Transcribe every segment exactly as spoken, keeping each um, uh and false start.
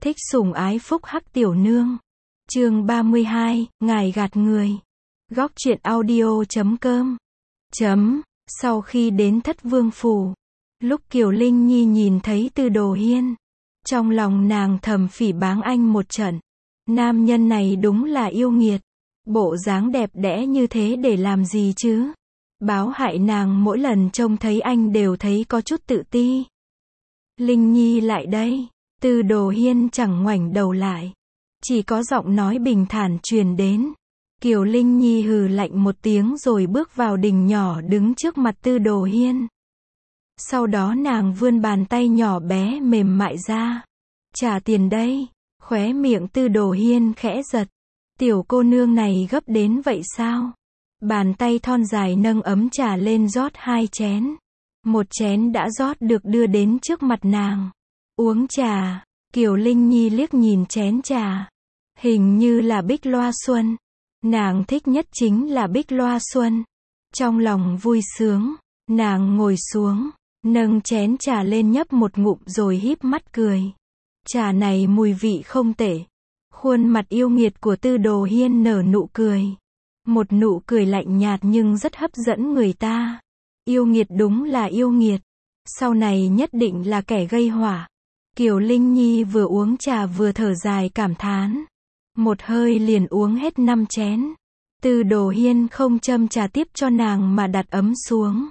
Thích sủng ái phúc hắc tiểu nương. Chương ba mươi hai, ngài gạt người. Góc truyện audio chấm com. Chấm. Sau khi đến Thất Vương phủ, lúc Kiều Linh Nhi nhìn thấy Tư Đồ Hiên, trong lòng nàng thầm phỉ báng anh một trận. Nam nhân này đúng là yêu nghiệt. Bộ dáng đẹp đẽ như thế để làm gì chứ? Báo hại nàng mỗi lần trông thấy anh đều thấy có chút tự ti. Linh Nhi lại đây. Tư Đồ Hiên chẳng ngoảnh đầu lại. Chỉ có giọng nói bình thản truyền đến. Kiều Linh Nhi hừ lạnh một tiếng rồi bước vào đình nhỏ đứng trước mặt Tư Đồ Hiên. Sau đó nàng vươn bàn tay nhỏ bé mềm mại ra. Trả tiền đây. Khóe miệng Tư Đồ Hiên khẽ giật. Tiểu cô nương này gấp đến vậy sao? Bàn tay thon dài nâng ấm trà lên rót hai chén. Một chén đã rót được đưa đến trước mặt nàng. Uống trà. Kiều Linh Nhi liếc nhìn chén trà. Hình như là Bích Loa Xuân. Nàng thích nhất chính là Bích Loa Xuân. Trong lòng vui sướng, nàng ngồi xuống, nâng chén trà lên nhấp một ngụm rồi híp mắt cười. Trà này mùi vị không tệ. Khuôn mặt yêu nghiệt của Tư Đồ Hiên nở nụ cười. Một nụ cười lạnh nhạt nhưng rất hấp dẫn người ta. Yêu nghiệt đúng là yêu nghiệt. Sau này nhất định là kẻ gây họa. Kiều Linh Nhi vừa uống trà vừa thở dài cảm thán. Một hơi liền uống hết năm chén. Tư Đồ Hiên không châm trà tiếp cho nàng mà đặt ấm xuống.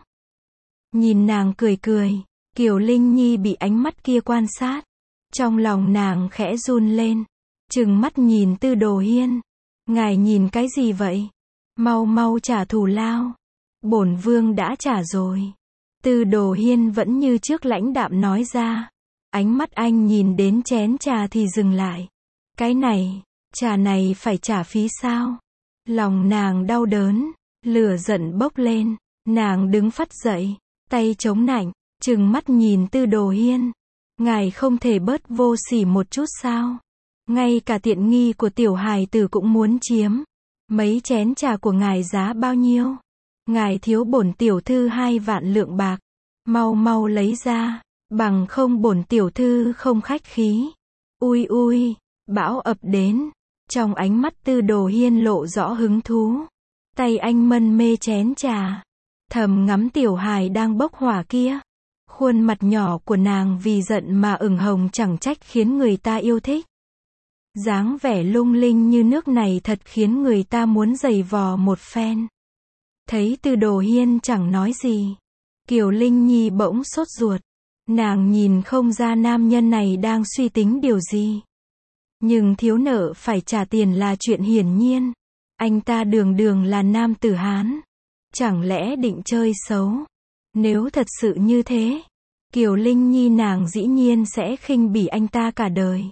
Nhìn nàng cười cười, Kiều Linh Nhi bị ánh mắt kia quan sát. Trong lòng nàng khẽ run lên. Trừng mắt nhìn Tư Đồ Hiên. Ngài nhìn cái gì vậy? Mau mau trả thù lao. Bổn vương đã trả rồi. Tư Đồ Hiên vẫn như trước lãnh đạm nói ra. Ánh mắt anh nhìn đến chén trà thì dừng lại. Cái này, trà này phải trả phí sao? Lòng nàng đau đớn, lửa giận bốc lên, nàng đứng phắt dậy, tay chống nạnh, trừng mắt nhìn Tư Đồ Hiên. Ngài không thể bớt vô sỉ một chút sao? Ngay cả tiện nghi của tiểu hài tử cũng muốn chiếm. Mấy chén trà của ngài giá bao nhiêu? Ngài thiếu bổn tiểu thư hai vạn lượng bạc. Mau mau lấy ra, bằng không bổn tiểu thư không khách khí. Ui ui, bão ập đến. Trong ánh mắt Tư Đồ Hiên lộ rõ hứng thú. Tay anh mân mê chén trà. Thầm ngắm tiểu hài đang bốc hỏa kia. Khuôn mặt nhỏ của nàng vì giận mà ửng hồng chẳng trách khiến người ta yêu thích. Dáng vẻ lung linh như nước này thật khiến người ta muốn giày vò một phen. Thấy Tư Đồ Hiên chẳng nói gì. Kiều Linh Nhi bỗng sốt ruột. Nàng nhìn không ra nam nhân này đang suy tính điều gì. Nhưng thiếu nợ phải trả tiền là chuyện hiển nhiên. Anh ta đường đường là nam tử Hán. Chẳng lẽ định chơi xấu? Nếu thật sự như thế, Kiều Linh Nhi nàng dĩ nhiên sẽ khinh bỉ anh ta cả đời.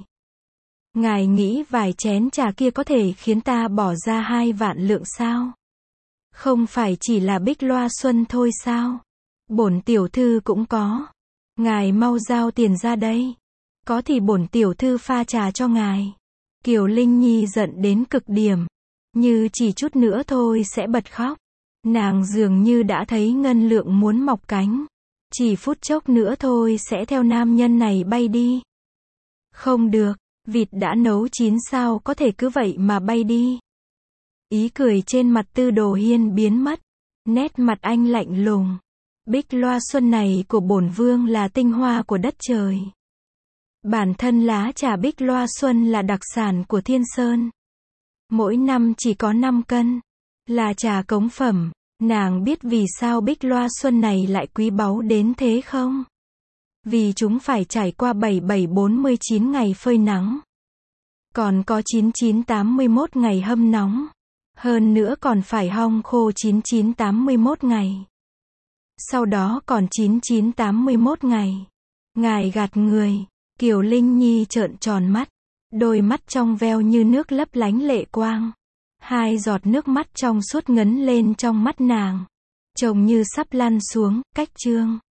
Ngài nghĩ vài chén trà kia có thể khiến ta bỏ ra hai vạn lượng sao? Không phải chỉ là Bích Loa Xuân thôi sao? Bổn tiểu thư cũng có. Ngài mau giao tiền ra đây. Có thì bổn tiểu thư pha trà cho ngài. Kiều Linh Nhi giận đến cực điểm. Như chỉ chút nữa thôi sẽ bật khóc. Nàng dường như đã thấy ngân lượng muốn mọc cánh. Chỉ phút chốc nữa thôi sẽ theo nam nhân này bay đi. Không được, vịt đã nấu chín sao có thể cứ vậy mà bay đi. Ý cười trên mặt Tư Đồ Hiên biến mất. Nét mặt anh lạnh lùng. Bích Loa Xuân này của bổn vương là tinh hoa của đất trời. Bản thân lá trà Bích Loa Xuân là đặc sản của Thiên Sơn. Mỗi năm chỉ có năm cân. Là trà cống phẩm. Nàng biết vì sao Bích Loa Xuân này lại quý báu đến thế không? Vì chúng phải trải qua bảy bảy bốn mươi chín ngày phơi nắng. Còn có chín chín tám mươi mốt ngày hâm nóng. Hơn nữa còn phải hong khô chín chín tám mươi mốt ngày. Sau đó còn chín chín tám mươi mốt ngày. Ngài gạt người. Kiều Linh Nhi trợn tròn mắt. Đôi mắt trong veo như nước lấp lánh lệ quang. Hai giọt nước mắt trong suốt ngấn lên trong mắt nàng. Trông như sắp lăn xuống. Cách chương.